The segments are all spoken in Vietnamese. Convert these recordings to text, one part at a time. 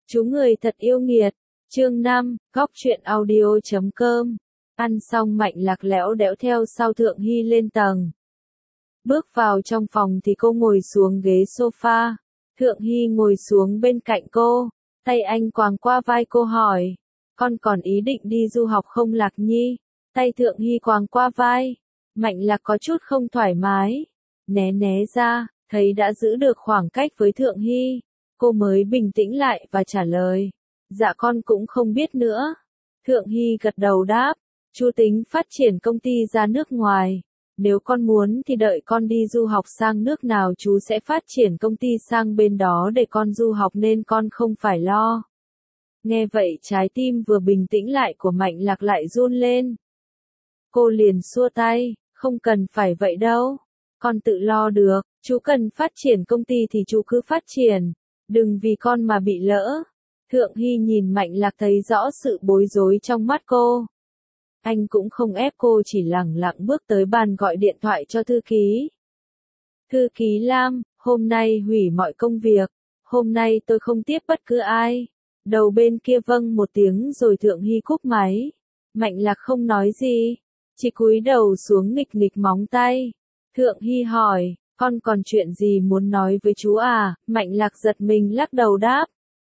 Chú người thật yêu nghiệt. Chương 5, Góc truyện audio.com. Ăn xong Mạnh Lạc lẽo đẽo theo sau Thượng Hy lên tầng. Bước vào trong phòng thì cô ngồi xuống ghế sofa. Thượng Hy ngồi xuống bên cạnh cô. Tay anh quàng qua vai cô hỏi. Con còn ý định đi du học không Lạc Nhi? Tay Thượng Hy quàng qua vai. Mạnh Lạc có chút không thoải mái. Né ra, thấy đã giữ được khoảng cách với Thượng Hy. Cô mới bình tĩnh lại và trả lời. Dạ con cũng không biết nữa. Thượng Hy gật đầu đáp. Chú tính phát triển công ty ra nước ngoài. Nếu con muốn thì đợi con đi du học sang nước nào chú sẽ phát triển công ty sang bên đó để con du học nên con không phải lo. Nghe vậy trái tim vừa bình tĩnh lại của Mạnh Lạc lại run lên. Cô liền xua tay, không cần phải vậy đâu. Con tự lo được, chú cần phát triển công ty thì chú cứ phát triển. Đừng vì con mà bị lỡ. Thượng Hy nhìn Mạnh Lạc thấy rõ sự bối rối trong mắt cô. Anh cũng không ép cô, chỉ lẳng lặng bước tới bàn gọi điện thoại cho thư ký. Thư ký Lam, hôm nay hủy mọi công việc. Hôm nay tôi không tiếp bất cứ ai. Đầu bên kia vâng một tiếng rồi Thượng Hy cúp máy. Mạnh Lạc không nói gì. Chỉ cúi đầu xuống nghịch móng tay. Thượng Hy hỏi, con còn chuyện gì muốn nói với chú à? Mạnh Lạc giật mình lắc đầu đáp.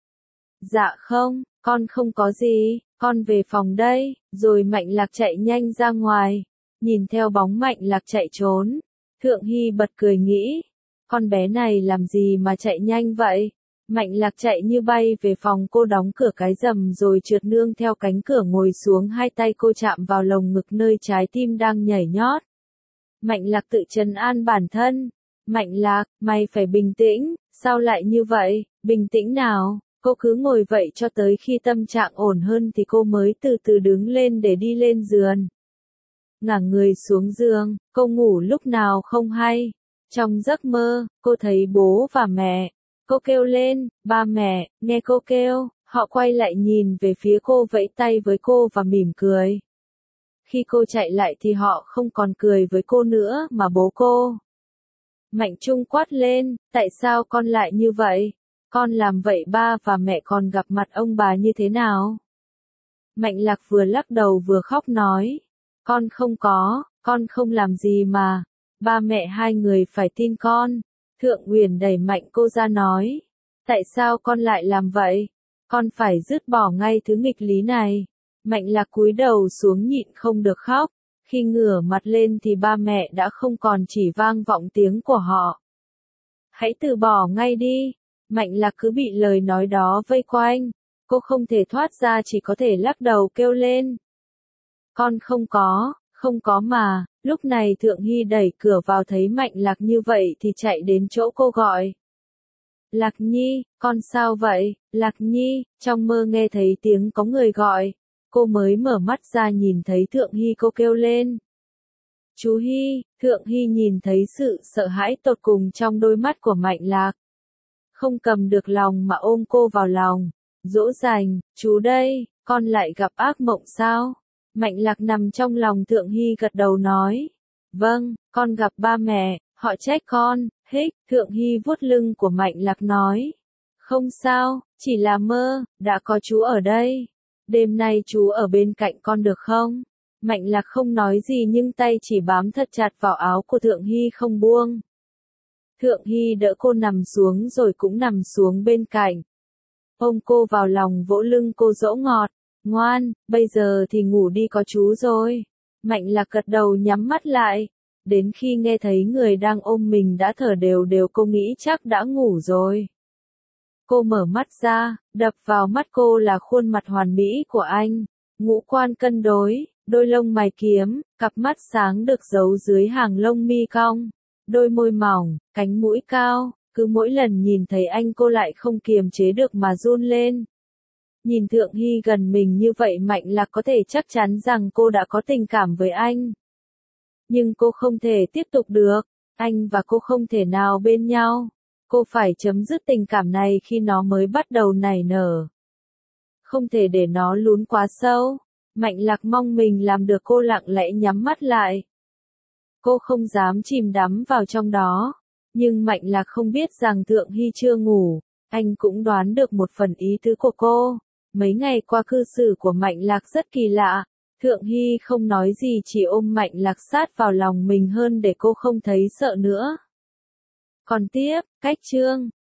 Dạ không, con không có gì, con về phòng đây. Rồi Mạnh Lạc chạy nhanh ra ngoài. Nhìn theo bóng Mạnh Lạc chạy trốn. Thượng Hy bật cười nghĩ. Con bé này làm gì mà chạy nhanh vậy? Mạnh Lạc chạy như bay về phòng cô, đóng cửa cái rầm rồi trượt nương theo cánh cửa ngồi xuống, hai tay cô chạm vào lồng ngực nơi trái tim đang nhảy nhót. Mạnh Lạc tự trấn an bản thân. Mạnh Lạc, mày phải bình tĩnh, sao lại như vậy, bình tĩnh nào, cô cứ ngồi vậy cho tới khi tâm trạng ổn hơn thì cô mới từ từ đứng lên để đi lên giường. Ngả người xuống giường, cô ngủ lúc nào không hay. Trong giấc mơ, cô thấy bố và mẹ. Cô kêu lên, ba mẹ, nghe cô kêu, họ quay lại nhìn về phía cô, vẫy tay với cô và mỉm cười. Khi cô chạy lại thì họ không còn cười với cô nữa mà bố cô. Mạnh Trung quát lên, tại sao con lại như vậy? Con làm vậy ba và mẹ còn gặp mặt ông bà như thế nào? Mạnh Lạc vừa lắc đầu vừa khóc nói, con không làm gì mà, ba mẹ hai người phải tin con. Thượng Uyển đẩy Mạnh cô ra nói, tại sao con lại làm vậy? Con phải dứt bỏ ngay thứ nghịch lý này. Mạnh Lạc cúi đầu xuống nhịn không được khóc. Khi ngửa mặt lên thì ba mẹ đã không còn, chỉ vang vọng tiếng của họ. Hãy từ bỏ ngay đi. Mạnh Lạc cứ bị lời nói đó vây quanh. Cô không thể thoát ra, chỉ có thể lắc đầu kêu lên. Con không có mà. Lúc này Thượng Hy đẩy cửa vào thấy Mạnh Lạc như vậy thì chạy đến chỗ cô gọi. Lạc Nhi, con sao vậy? Lạc Nhi, trong mơ nghe thấy tiếng có người gọi. Cô mới mở mắt ra nhìn thấy Thượng Hy, cô kêu lên. Chú Hy. Thượng Hy nhìn thấy sự sợ hãi tột cùng trong đôi mắt của Mạnh Lạc. Không cầm được lòng mà ôm cô vào lòng. Dỗ dành, chú đây, con lại gặp ác mộng sao? Mạnh Lạc nằm trong lòng Thượng Hy gật đầu nói. Vâng, con gặp ba mẹ, họ trách con, hích. Thượng Hy vuốt lưng của Mạnh Lạc nói. Không sao, chỉ là mơ, đã có chú ở đây. Đêm nay chú ở bên cạnh con được không? Mạnh Lạc không nói gì nhưng tay chỉ bám thật chặt vào áo của Thượng Hy không buông. Thượng Hy đỡ cô nằm xuống rồi cũng nằm xuống bên cạnh. Ôm cô vào lòng vỗ lưng cô dỗ ngọt. Ngoan, bây giờ thì ngủ đi, có chú rồi. Mạnh Lạc gật đầu nhắm mắt lại. Đến khi nghe thấy người đang ôm mình đã thở đều đều cô nghĩ chắc đã ngủ rồi. Cô mở mắt ra, đập vào mắt cô là khuôn mặt hoàn mỹ của anh. Ngũ quan cân đối, đôi lông mày kiếm, cặp mắt sáng được giấu dưới hàng lông mi cong. Đôi môi mỏng, cánh mũi cao, cứ mỗi lần nhìn thấy anh cô lại không kiềm chế được mà run lên. Nhìn Thượng Hy gần mình như vậy Mạnh Lạc có thể chắc chắn rằng cô đã có tình cảm với anh. Nhưng cô không thể tiếp tục được, anh và cô không thể nào bên nhau. Cô phải chấm dứt tình cảm này khi nó mới bắt đầu nảy nở. Không thể để nó lún quá sâu. Mạnh Lạc mong mình làm được, cô lặng lẽ nhắm mắt lại. Cô không dám chìm đắm vào trong đó. Nhưng Mạnh Lạc không biết rằng Thượng Hy chưa ngủ. Anh cũng đoán được một phần ý tứ của cô. Mấy ngày qua cư xử của Mạnh Lạc rất kỳ lạ. Thượng Hy không nói gì chỉ ôm Mạnh Lạc sát vào lòng mình hơn để cô không thấy sợ nữa. Còn tiếp, cách chương